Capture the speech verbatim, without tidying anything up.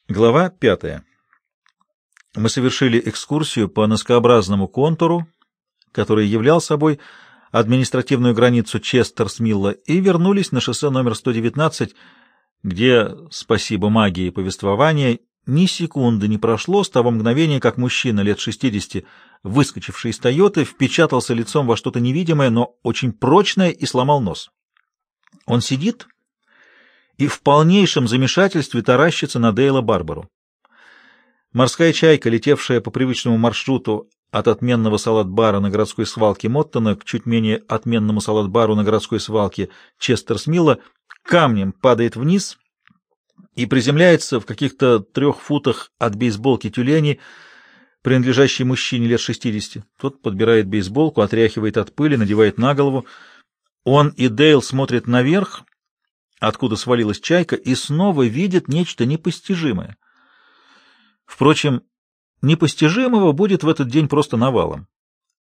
Глава пятая. Мы совершили экскурсию по наскообразному контуру, который являл собой административную границу Честерсмилла, и вернулись на шоссе номер сто девятнадцать, где, спасибо магии повествования, ни секунды не прошло с того мгновения, как мужчина лет шестидесяти, выскочивший из «Тойоты», впечатался лицом во что-то невидимое, но очень прочное, и сломал нос. Он сидит и в полнейшем замешательстве таращится на Дейла Барбару. Морская чайка, летевшая по привычному маршруту от отменного салат-бара на городской свалке Моттона к чуть менее отменному салат-бару на городской свалке Честерсмилла, камнем падает вниз и приземляется в каких-то трех футах от бейсболки тюлени, принадлежащей мужчине лет шестидесяти. Тот подбирает бейсболку, отряхивает от пыли, надевает на голову. Он и Дейл смотрят наверх, откуда свалилась чайка, и снова видят нечто непостижимое. Впрочем, непостижимого будет в этот день просто навалом.